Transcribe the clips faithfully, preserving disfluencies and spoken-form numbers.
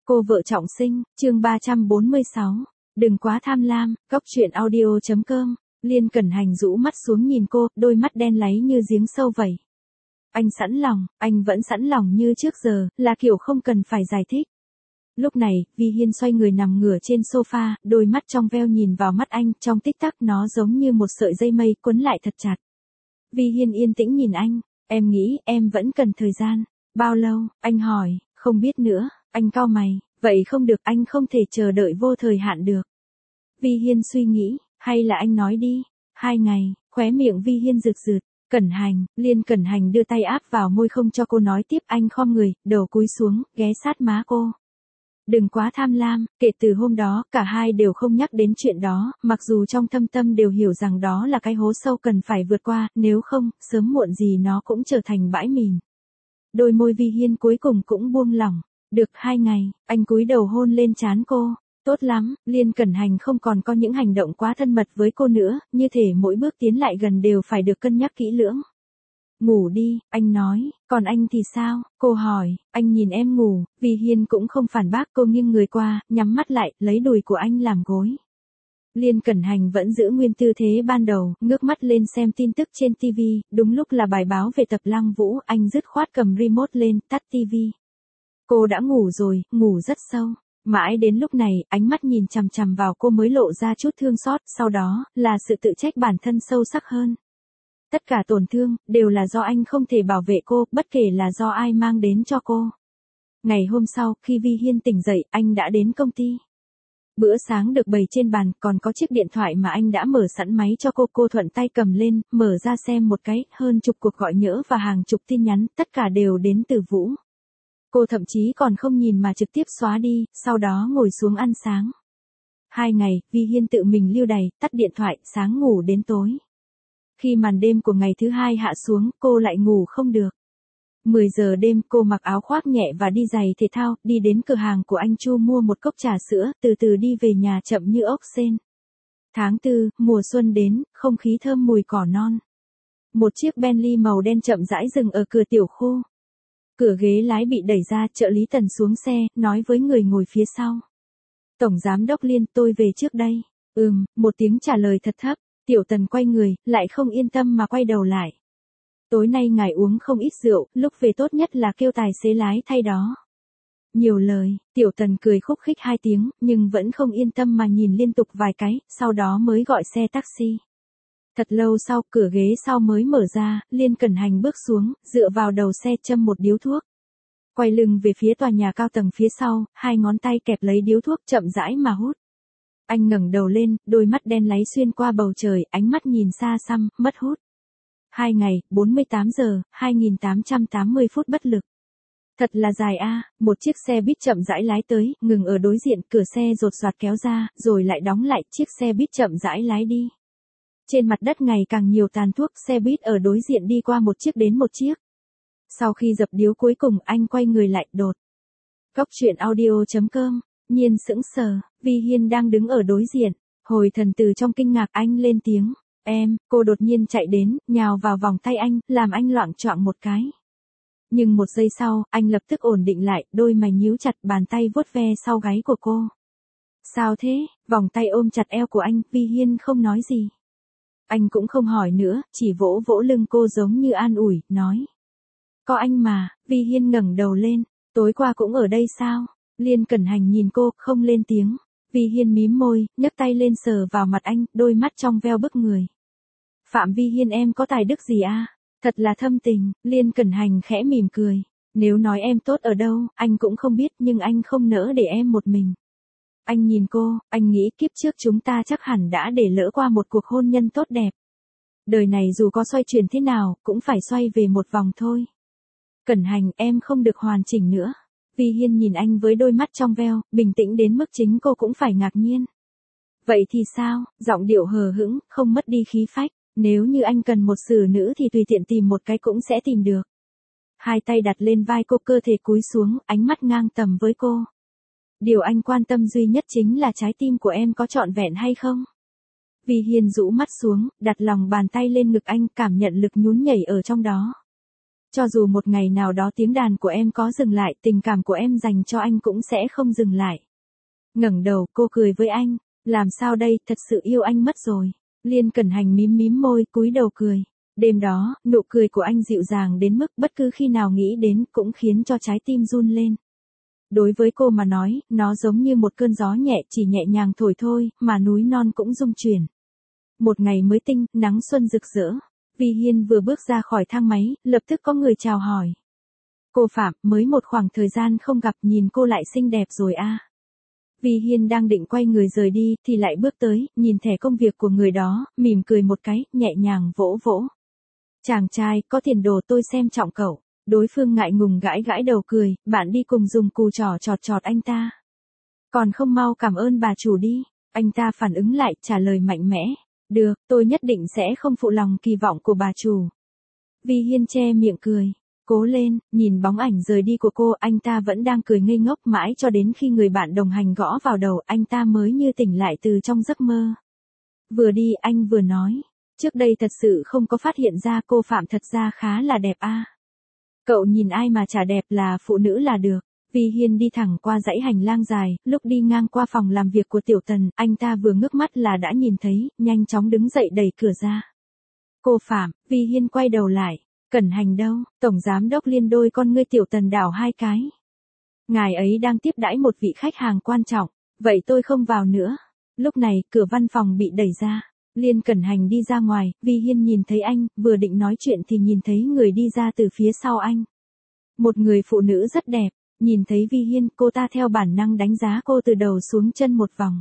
Cô vợ trọng sinh, chương ba trăm bốn mươi sáu. Đừng quá tham lam, góc truyện audio chấm com. Liên Cẩn Hành rũ mắt xuống nhìn cô, đôi mắt đen láy như giếng sâu vậy. Anh sẵn lòng, anh vẫn sẵn lòng như trước giờ, là kiểu không cần phải giải thích. Lúc này, Vi Hiên xoay người nằm ngửa trên sofa, đôi mắt trong veo nhìn vào mắt anh, trong tích tắc nó giống như một sợi dây mây quấn lại thật chặt. Vi Hiên yên tĩnh nhìn anh, em nghĩ em vẫn cần thời gian. Bao lâu, anh hỏi, không biết nữa, anh cau mày, vậy không được, anh không thể chờ đợi vô thời hạn được. Vi Hiên suy nghĩ, hay là anh nói đi, hai ngày, khóe miệng Vi Hiên rực rực. Cẩn Hành, Liên Cẩn Hành đưa tay áp vào môi không cho cô nói tiếp, anh khom người, đầu cúi xuống, ghé sát má cô. Đừng quá tham lam, kể từ hôm đó, cả hai đều không nhắc đến chuyện đó, mặc dù trong thâm tâm đều hiểu rằng đó là cái hố sâu cần phải vượt qua, nếu không, sớm muộn gì nó cũng trở thành bãi mìn. Đôi môi Vi Hiên cuối cùng cũng buông lỏng. Được hai ngày, anh cúi đầu hôn lên trán cô. Tốt lắm, Liên Cẩn Hành không còn có những hành động quá thân mật với cô nữa, như thể mỗi bước tiến lại gần đều phải được cân nhắc kỹ lưỡng. Ngủ đi, anh nói, còn anh thì sao? Cô hỏi, anh nhìn em ngủ, Vi Hiên cũng không phản bác, cô nghiêng người qua, nhắm mắt lại, lấy đùi của anh làm gối. Liên Cẩn Hành vẫn giữ nguyên tư thế ban đầu, ngước mắt lên xem tin tức trên ti vi, đúng lúc là bài báo về Tập Lăng Vũ, anh dứt khoát cầm remote lên, tắt ti vi. Cô đã ngủ rồi, ngủ rất sâu. Mãi đến lúc này, ánh mắt nhìn chằm chằm vào cô mới lộ ra chút thương xót, sau đó, là sự tự trách bản thân sâu sắc hơn. Tất cả tổn thương, đều là do anh không thể bảo vệ cô, bất kể là do ai mang đến cho cô. Ngày hôm sau, khi Vi Hiên tỉnh dậy, anh đã đến công ty. Bữa sáng được bày trên bàn, còn có chiếc điện thoại mà anh đã mở sẵn máy cho cô, cô thuận tay cầm lên, mở ra xem một cái, hơn chục cuộc gọi nhỡ và hàng chục tin nhắn, tất cả đều đến từ Vũ. Cô thậm chí còn không nhìn mà trực tiếp xóa đi, sau đó ngồi xuống ăn sáng. Hai ngày, Vi Hiên tự mình lưu đày, tắt điện thoại, sáng ngủ đến tối. Khi màn đêm của ngày thứ hai hạ xuống, cô lại ngủ không được. mười giờ đêm, cô mặc áo khoác nhẹ và đi giày thể thao, đi đến cửa hàng của anh Chu mua một cốc trà sữa, từ từ đi về nhà chậm như ốc sên. Tháng tư, mùa xuân đến, không khí thơm mùi cỏ non. Một chiếc Bentley màu đen chậm rãi dừng ở cửa tiểu khu. Cửa ghế lái bị đẩy ra, trợ lý Tần xuống xe, nói với người ngồi phía sau. Tổng giám đốc Liên, tôi về trước đây. Ừm, một tiếng trả lời thật thấp. Tiểu Tần quay người, lại không yên tâm mà quay đầu lại. Tối nay ngài uống không ít rượu, lúc về tốt nhất là kêu tài xế lái thay đó. Nhiều lời, Tiểu Tần cười khúc khích hai tiếng, nhưng vẫn không yên tâm mà nhìn liên tục vài cái, sau đó mới gọi xe taxi. Thật lâu sau, cửa ghế sau mới mở ra, Liên Cẩn Hành bước xuống, dựa vào đầu xe châm một điếu thuốc. Quay lưng về phía tòa nhà cao tầng phía sau, hai ngón tay kẹp lấy điếu thuốc chậm rãi mà hút. Anh ngẩng đầu lên, đôi mắt đen láy xuyên qua bầu trời, ánh mắt nhìn xa xăm, mất hút. Hai ngày, bốn mươi tám giờ, hai nghìn tám trăm tám mươi phút bất lực. Thật là dài a. Một chiếc xe buýt chậm rãi lái tới, ngừng ở đối diện, cửa xe rột rạt kéo ra, rồi lại đóng lại, chiếc xe buýt chậm rãi lái đi. Trên mặt đất ngày càng nhiều tàn thuốc, xe buýt ở đối diện đi qua một chiếc đến một chiếc. Sau khi dập điếu cuối cùng, anh quay người lại, đột. Góc truyện audio chấm com. Nhiên sững sờ, Vi Hiên đang đứng ở đối diện, hồi thần từ trong kinh ngạc, anh lên tiếng, em, cô đột nhiên chạy đến, nhào vào vòng tay anh, làm anh loạng choạng một cái. Nhưng một giây sau, anh lập tức ổn định lại, đôi mày nhíu chặt, bàn tay vuốt ve sau gáy của cô. Sao thế? Vòng tay ôm chặt eo của anh, Vi Hiên không nói gì. Anh cũng không hỏi nữa, chỉ vỗ vỗ lưng cô giống như an ủi, nói. Có anh mà. Vi Hiên ngẩng đầu lên, tối qua cũng ở đây sao? Liên Cẩn Hành nhìn cô, không lên tiếng. Vi Hiên mím môi, nhấc tay lên sờ vào mặt anh, đôi mắt trong veo bức người. Phạm Vi Hiên, em có tài đức gì a? Thật là thâm tình. Liên Cẩn Hành khẽ mỉm cười. Nếu nói em tốt ở đâu, anh cũng không biết, nhưng anh không nỡ để em một mình. Anh nhìn cô, anh nghĩ kiếp trước chúng ta chắc hẳn đã để lỡ qua một cuộc hôn nhân tốt đẹp. Đời này dù có xoay chuyển thế nào, cũng phải xoay về một vòng thôi. Cẩn Hành, em không được hoàn chỉnh nữa. Vi Hiên nhìn anh với đôi mắt trong veo, bình tĩnh đến mức chính cô cũng phải ngạc nhiên. Vậy thì sao? Giọng điệu hờ hững, không mất đi khí phách. Nếu như anh cần một xử nữ thì tùy tiện tìm một cái cũng sẽ tìm được. Hai tay đặt lên vai cô, cơ thể cúi xuống, ánh mắt ngang tầm với cô. Điều anh quan tâm duy nhất chính là trái tim của em có trọn vẹn hay không? Vi Hiên rũ mắt xuống, đặt lòng bàn tay lên ngực anh, cảm nhận lực nhún nhảy ở trong đó. Cho dù một ngày nào đó tiếng đàn của em có dừng lại, tình cảm của em dành cho anh cũng sẽ không dừng lại. Ngẩng đầu, cô cười với anh. Làm sao đây, thật sự yêu anh mất rồi. Liên Cẩn Hành mím mím môi, cúi đầu cười. Đêm đó, nụ cười của anh dịu dàng đến mức bất cứ khi nào nghĩ đến cũng khiến cho trái tim run lên. Đối với cô mà nói, nó giống như một cơn gió nhẹ chỉ nhẹ nhàng thổi thôi, mà núi non cũng rung chuyển. Một ngày mới tinh, nắng xuân rực rỡ. Vi Hiên vừa bước ra khỏi thang máy, lập tức có người chào hỏi. Cô Phạm, mới một khoảng thời gian không gặp, nhìn cô lại xinh đẹp rồi a. À. Vi Hiên đang định quay người rời đi, thì lại bước tới, nhìn thẻ công việc của người đó, mỉm cười một cái, nhẹ nhàng vỗ vỗ. Chàng trai, có tiền đồ tôi xem trọng cậu. Đối phương ngại ngùng gãi gãi đầu cười, bạn đi cùng dùng cù trỏ chọt chọt anh ta. Còn không mau cảm ơn bà chủ đi. Anh ta phản ứng lại, trả lời mạnh mẽ. Được, tôi nhất định sẽ không phụ lòng kỳ vọng của bà chủ. Vi Hiên che miệng cười. Cố lên, nhìn bóng ảnh rời đi của cô, anh ta vẫn đang cười ngây ngốc mãi cho đến khi người bạn đồng hành gõ vào đầu, anh ta mới như tỉnh lại từ trong giấc mơ. Vừa đi anh vừa nói. Trước đây thật sự không có phát hiện ra cô Phạm thật ra khá là đẹp a. À. Cậu nhìn ai mà chả đẹp, là phụ nữ là được. Vi Hiên đi thẳng qua dãy hành lang dài, lúc đi ngang qua phòng làm việc của Tiểu Tần, anh ta vừa ngước mắt là đã nhìn thấy, nhanh chóng đứng dậy đẩy cửa ra. Cô Phạm, Vi Hiên quay đầu lại. Cẩn Hành đâu? Tổng giám đốc Liên đôi con ngươi Tiểu Tần đảo hai cái. Ngài ấy đang tiếp đãi một vị khách hàng quan trọng, vậy tôi không vào nữa. Lúc này, cửa văn phòng bị đẩy ra. Liên Cẩn Hành đi ra ngoài, Vi Hiên nhìn thấy anh, vừa định nói chuyện thì nhìn thấy người đi ra từ phía sau anh. Một người phụ nữ rất đẹp, nhìn thấy Vi Hiên, cô ta theo bản năng đánh giá cô từ đầu xuống chân một vòng.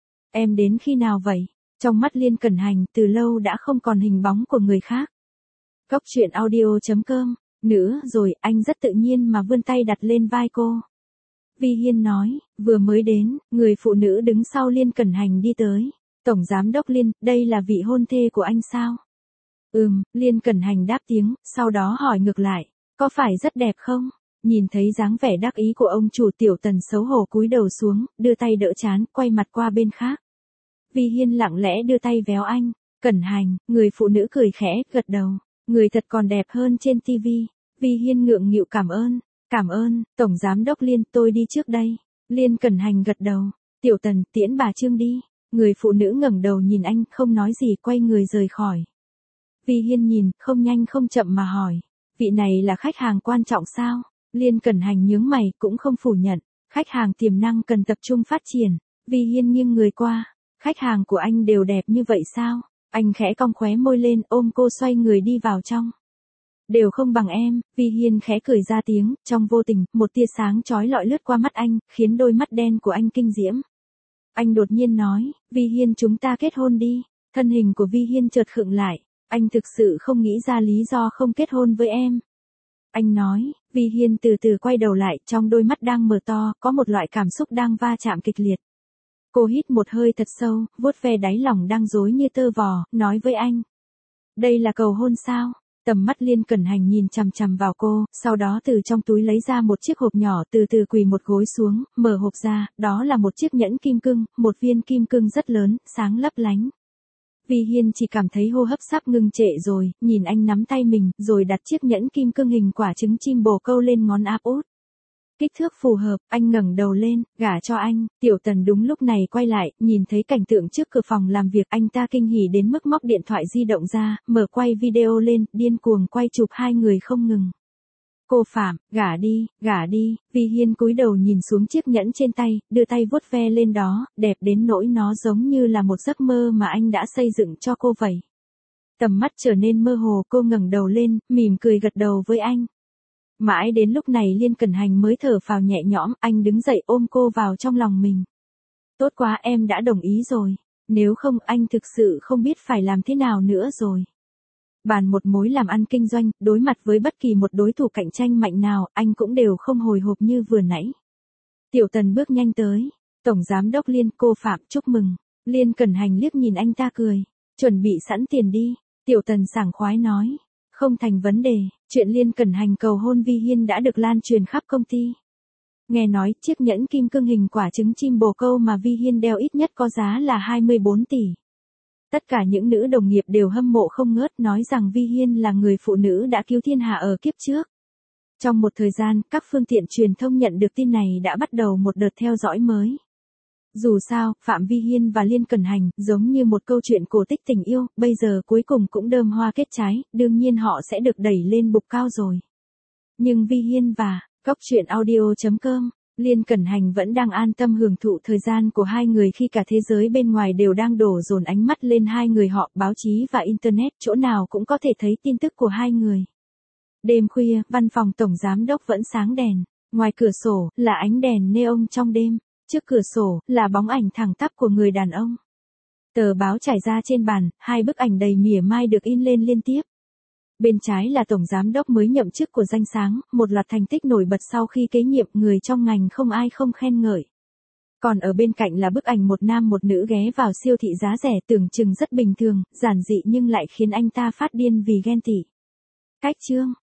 Em đến khi nào vậy? Trong mắt Liên Cẩn Hành, từ lâu đã không còn hình bóng của người khác. Góc truyện audio chấm com, nữa rồi, anh rất tự nhiên mà vươn tay đặt lên vai cô. Vi Hiên nói, vừa mới đến, người phụ nữ đứng sau Liên Cẩn Hành đi tới. Tổng giám đốc Liên, đây là vị hôn thê của anh sao? Ừm, Liên Cẩn Hành đáp tiếng, sau đó hỏi ngược lại, có phải rất đẹp không? Nhìn thấy dáng vẻ đắc ý của ông chủ, Tiểu Tần xấu hổ cúi đầu xuống, đưa tay đỡ trán, quay mặt qua bên khác. Vi Hiên lặng lẽ đưa tay véo anh. Cẩn Hành, người phụ nữ cười khẽ, gật đầu. Người thật còn đẹp hơn trên tivi. Vi Hiên ngượng nghịu cảm ơn. Cảm ơn, Tổng giám đốc Liên, tôi đi trước đây. Liên Cẩn Hành gật đầu. Tiểu Tần, tiễn bà Trương đi. Người phụ nữ ngẩng đầu nhìn anh, không nói gì, quay người rời khỏi. Vi Hiên nhìn, không nhanh không chậm mà hỏi. Vị này là khách hàng quan trọng sao? Liên Cẩn Hành nhướng mày, cũng không phủ nhận. Khách hàng tiềm năng cần tập trung phát triển. Vi Hiên nghiêng người qua. Khách hàng của anh đều đẹp như vậy sao? Anh khẽ cong khóe môi lên, ôm cô xoay người đi vào trong. Đều không bằng em. Vi Hiên khẽ cười ra tiếng, trong vô tình, một tia sáng chói lọi lướt qua mắt anh, khiến đôi mắt đen của anh kinh diễm. Anh đột nhiên nói, Vi Hiên, chúng ta kết hôn đi. Thân hình của Vi Hiên chợt khựng lại. Anh thực sự không nghĩ ra lý do không kết hôn với em. Anh nói. Vi Hiên từ từ quay đầu lại, trong đôi mắt đang mở to, có một loại cảm xúc đang va chạm kịch liệt. Cô hít một hơi thật sâu, vuốt ve đáy lòng đang rối như tơ vò, nói với anh. Đây là cầu hôn sao? Tầm mắt Liên Cẩn Hành nhìn chằm chằm vào cô, sau đó từ trong túi lấy ra một chiếc hộp nhỏ, từ từ quỳ một gối xuống, mở hộp ra, đó là một chiếc nhẫn kim cương, một viên kim cương rất lớn, sáng lấp lánh. Vi Hiên chỉ cảm thấy hô hấp sắp ngừng trệ rồi, nhìn anh nắm tay mình, rồi đặt chiếc nhẫn kim cương hình quả trứng chim bồ câu lên ngón áp út. Kích thước phù hợp, anh ngẩng đầu lên, gả cho anh. Tiểu Tần đúng lúc này quay lại, nhìn thấy cảnh tượng trước cửa phòng làm việc, anh ta kinh hỉ đến mức móc điện thoại di động ra, mở quay video lên, điên cuồng quay chụp hai người không ngừng. Cô Phạm, gả đi, gả đi. Vi Hiên cúi đầu nhìn xuống chiếc nhẫn trên tay, đưa tay vuốt ve lên đó, đẹp đến nỗi nó giống như là một giấc mơ mà anh đã xây dựng cho cô vậy. Tầm mắt trở nên mơ hồ, cô ngẩng đầu lên, mỉm cười gật đầu với anh. Mãi đến lúc này Liên Cẩn Hành mới thở phào nhẹ nhõm, anh đứng dậy ôm cô vào trong lòng mình. Tốt quá, em đã đồng ý rồi. Nếu không, anh thực sự không biết phải làm thế nào nữa rồi. Bàn một mối làm ăn kinh doanh, đối mặt với bất kỳ một đối thủ cạnh tranh mạnh nào, anh cũng đều không hồi hộp như vừa nãy. Tiểu Tần bước nhanh tới. Tổng giám đốc Liên, cô Phạm, chúc mừng. Liên Cẩn Hành liếc nhìn anh ta cười. Chuẩn bị sẵn tiền đi. Tiểu Tần sảng khoái nói. Không thành vấn đề, chuyện Liên Cẩn Hành cầu hôn Vi Hiên đã được lan truyền khắp công ty. Nghe nói, chiếc nhẫn kim cương hình quả trứng chim bồ câu mà Vi Hiên đeo ít nhất có giá là hai mươi bốn tỷ. Tất cả những nữ đồng nghiệp đều hâm mộ không ngớt, nói rằng Vi Hiên là người phụ nữ đã cứu thiên hạ ở kiếp trước. Trong một thời gian, các phương tiện truyền thông nhận được tin này đã bắt đầu một đợt theo dõi mới. Dù sao, Phạm Vi Hiên và Liên Cẩn Hành, giống như một câu chuyện cổ tích tình yêu, bây giờ cuối cùng cũng đơm hoa kết trái, đương nhiên họ sẽ được đẩy lên bục cao rồi. Nhưng Vi Hiên và Cốc truyện audio chấm com, Liên Cẩn Hành vẫn đang an tâm hưởng thụ thời gian của hai người khi cả thế giới bên ngoài đều đang đổ dồn ánh mắt lên hai người họ, báo chí và Internet, chỗ nào cũng có thể thấy tin tức của hai người. Đêm khuya, văn phòng tổng giám đốc vẫn sáng đèn, ngoài cửa sổ là ánh đèn neon trong đêm, trước cửa sổ là bóng ảnh thẳng tắp của người đàn ông. Tờ báo trải ra trên bàn, hai bức ảnh đầy mỉa mai được in lên liên tiếp. Bên trái là tổng giám đốc mới nhậm chức của Danh Sáng, một loạt thành tích nổi bật sau khi kế nhiệm, người trong ngành không ai không khen ngợi. Còn ở bên cạnh là bức ảnh một nam một nữ ghé vào siêu thị giá rẻ, tưởng chừng rất bình thường, giản dị nhưng lại khiến anh ta phát điên vì ghen tị. Cách chương